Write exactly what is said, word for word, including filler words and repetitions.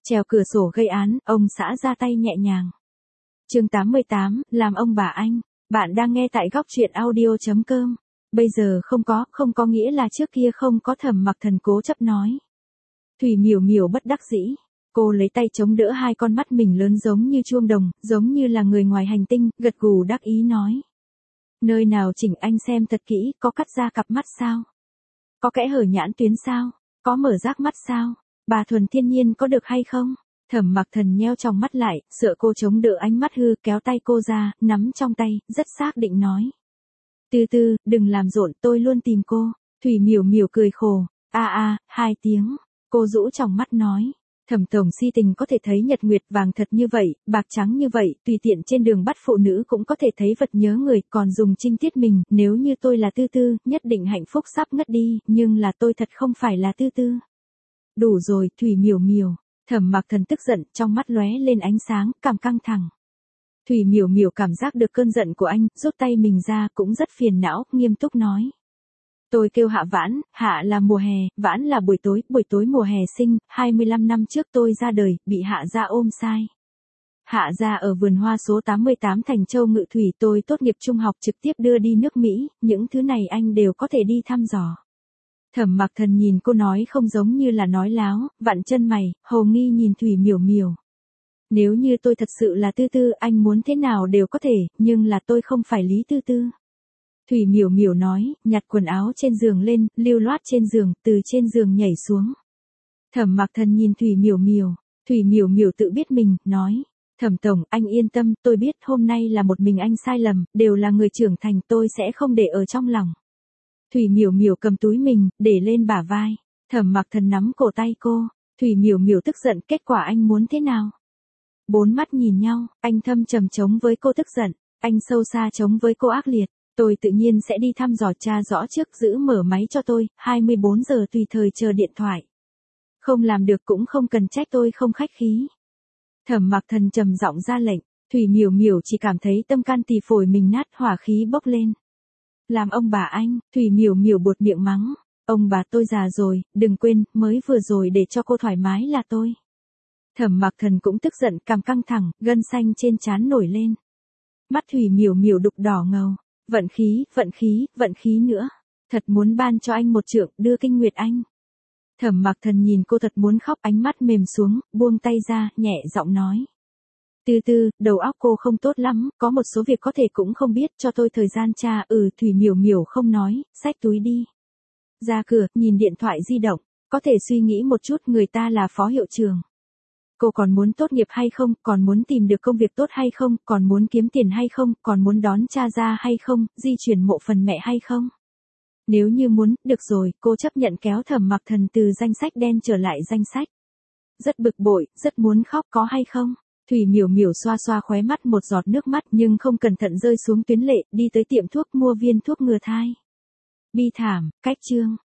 Trèo cửa sổ gây án, ông xã ra tay nhẹ nhàng. Chương tám mươi tám, làm ông bà anh. Bạn đang nghe tại góc truyện audio chấm com. Bây giờ không có, không có nghĩa là trước kia không có. Thẩm Mặc Thần cố chấp nói. Thủy Miểu Miểu bất đắc dĩ. Cô lấy tay chống đỡ hai con mắt mình lớn giống như chuông đồng, giống như là người ngoài hành tinh, gật gù đắc ý nói. Nơi nào chỉnh anh xem thật kỹ, có cắt ra cặp mắt sao? Có kẽ hở nhãn tuyến sao? Có mở rác mắt sao? Bà thuần thiên nhiên có được hay không? Thẩm Mặc Thần nheo trong mắt lại, sợ cô chống đỡ ánh mắt hư, kéo tay cô ra, nắm trong tay, rất xác định nói. Từ từ, đừng làm rộn, tôi luôn tìm cô. Thủy Miểu Miểu cười khổ. A a, hai tiếng. Cô rũ trong mắt nói. Thẩm tổng si tình có thể thấy nhật nguyệt vàng thật như vậy, bạc trắng như vậy, tùy tiện trên đường bắt phụ nữ cũng có thể thấy vật nhớ người, còn dùng trinh tiết mình, nếu như tôi là Tư Tư, nhất định hạnh phúc sắp ngất đi, nhưng là tôi thật không phải là Tư Tư. Đủ rồi, Thủy Miểu Miểu. Thẩm Mặc Thần tức giận, trong mắt lóe lên ánh sáng, cảm căng thẳng. Thủy Miểu Miểu cảm giác được cơn giận của anh, rút tay mình ra, cũng rất phiền não, nghiêm túc nói. Tôi kêu Hạ Vãn, Hạ là mùa hè, Vãn là buổi tối, buổi tối mùa hè sinh, hai mươi lăm năm trước tôi ra đời, bị Hạ gia ôm sai. Hạ gia ở vườn hoa số tám mươi tám Thành Châu Ngự Thủy, tôi tốt nghiệp trung học trực tiếp đưa đi nước Mỹ, những thứ này anh đều có thể đi thăm dò. Thẩm Mặc Thần nhìn cô nói không giống như là nói láo, vặn chân mày, hồ nghi nhìn Thủy Miểu Miểu. Nếu như tôi thật sự là Tư Tư, anh muốn thế nào đều có thể, nhưng là tôi không phải Lý Tư Tư. Thủy Miểu Miểu nói, nhặt quần áo trên giường lên, lưu loát trên giường, từ trên giường nhảy xuống. Thẩm Mặc Thần nhìn Thủy Miểu Miểu, Thủy Miểu Miểu tự biết mình, nói. Thẩm tổng, anh yên tâm, tôi biết hôm nay là một mình anh sai lầm, đều là người trưởng thành, tôi sẽ không để ở trong lòng. Thủy Miểu Miểu cầm túi mình, để lên bả vai. Thẩm Mặc Thần nắm cổ tay cô. Thủy Miểu Miểu tức giận, kết quả anh muốn thế nào? Bốn mắt nhìn nhau, anh thâm trầm chống với cô tức giận, anh sâu xa chống với cô ác liệt. Tôi tự nhiên sẽ đi thăm dò tra rõ trước, giữ mở máy cho tôi, hai mươi bốn giờ tùy thời chờ điện thoại. Không làm được cũng không cần trách tôi không khách khí. Thẩm Mặc Thần trầm giọng ra lệnh, Thủy Miểu Miểu chỉ cảm thấy tâm can tỳ phổi mình nát, hỏa khí bốc lên. Làm ông bà anh, Thủy Miểu Miểu buột miệng mắng. Ông bà tôi già rồi, đừng quên, mới vừa rồi để cho cô thoải mái là tôi. Thẩm Mặc Thần cũng tức giận, cằm căng thẳng, gân xanh trên trán nổi lên. Mắt Thủy Miểu Miểu đục đỏ ngầu. Vận khí, vận khí, vận khí nữa. Thật muốn ban cho anh một trượng, đưa kinh nguyệt anh. Thẩm Mặc Thần nhìn cô thật muốn khóc, ánh mắt mềm xuống, buông tay ra, nhẹ giọng nói. Từ từ, đầu óc cô không tốt lắm, có một số việc có thể cũng không biết, cho tôi thời gian tra. Ừ, Thủy Miểu Miểu không nói, xách túi đi. Ra cửa, nhìn điện thoại di động, có thể suy nghĩ một chút, người ta là phó hiệu trưởng. Cô còn muốn tốt nghiệp hay không, còn muốn tìm được công việc tốt hay không, còn muốn kiếm tiền hay không, còn muốn đón cha ra hay không, di chuyển mộ phần mẹ hay không. Nếu như muốn, được rồi, cô chấp nhận kéo Thẩm Mặc Thần từ danh sách đen trở lại danh sách. Rất bực bội, rất muốn khóc, có hay không? Thủy Miểu Miểu xoa xoa khóe mắt một giọt nước mắt, nhưng không cẩn thận rơi xuống tuyến lệ, đi tới tiệm thuốc mua viên thuốc ngừa thai. Bi thảm, cách chương.